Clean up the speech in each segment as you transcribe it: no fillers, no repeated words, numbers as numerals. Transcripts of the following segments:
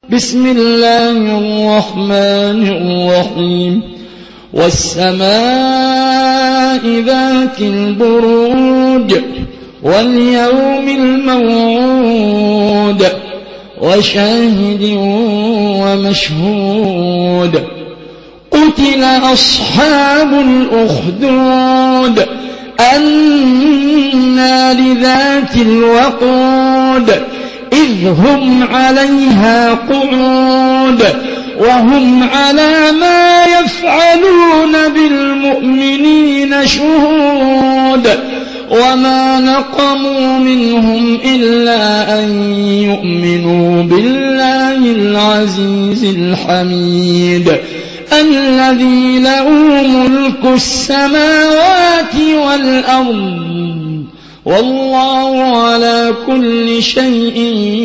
بسم الله الرحمن الرحيم والسماء ذات البروج واليوم الموعود وشاهد ومشهود قتل أصحاب الأخدود النار ذات الوقود إذ هم عليها قعود وهم على ما يفعلون بالمؤمنين شهود وما نقموا منهم إلا أن يؤمنوا بالله العزيز الحميد الذي له ملك السماوات والأرض والله على كل شيء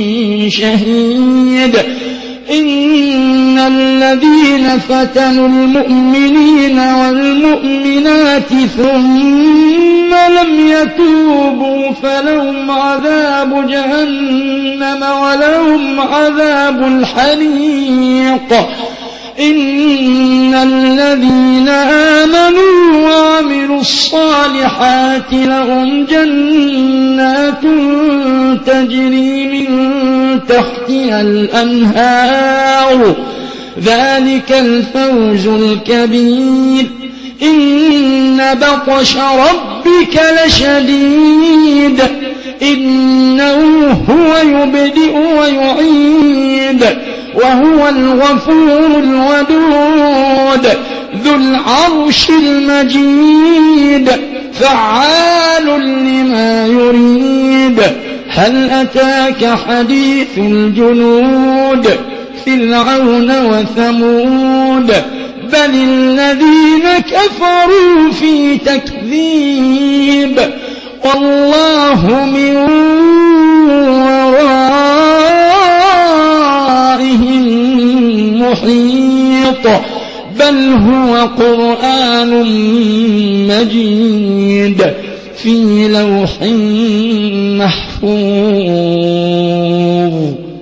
شهيد إن الذين فتنوا المؤمنين والمؤمنات ثم لم يتوبوا فلهم عذاب جهنم ولهم عذاب الحريق إن الذين آمنوا وعملوا الصالحات لهم جنات تجري من تحتها الأنهار ذلك الفوز الكبير إن بطش ربك لشديد إنه هو يبدئ ويعيد وهو الغفور الودود ذو العرش المجيد فعال لما يريد هل أتاك حديث الجنود فرعون وثمود بل الذين كفروا في تكذيب والله من ورائهم محيط بل هو قرآن مجيد في لوح محفوظ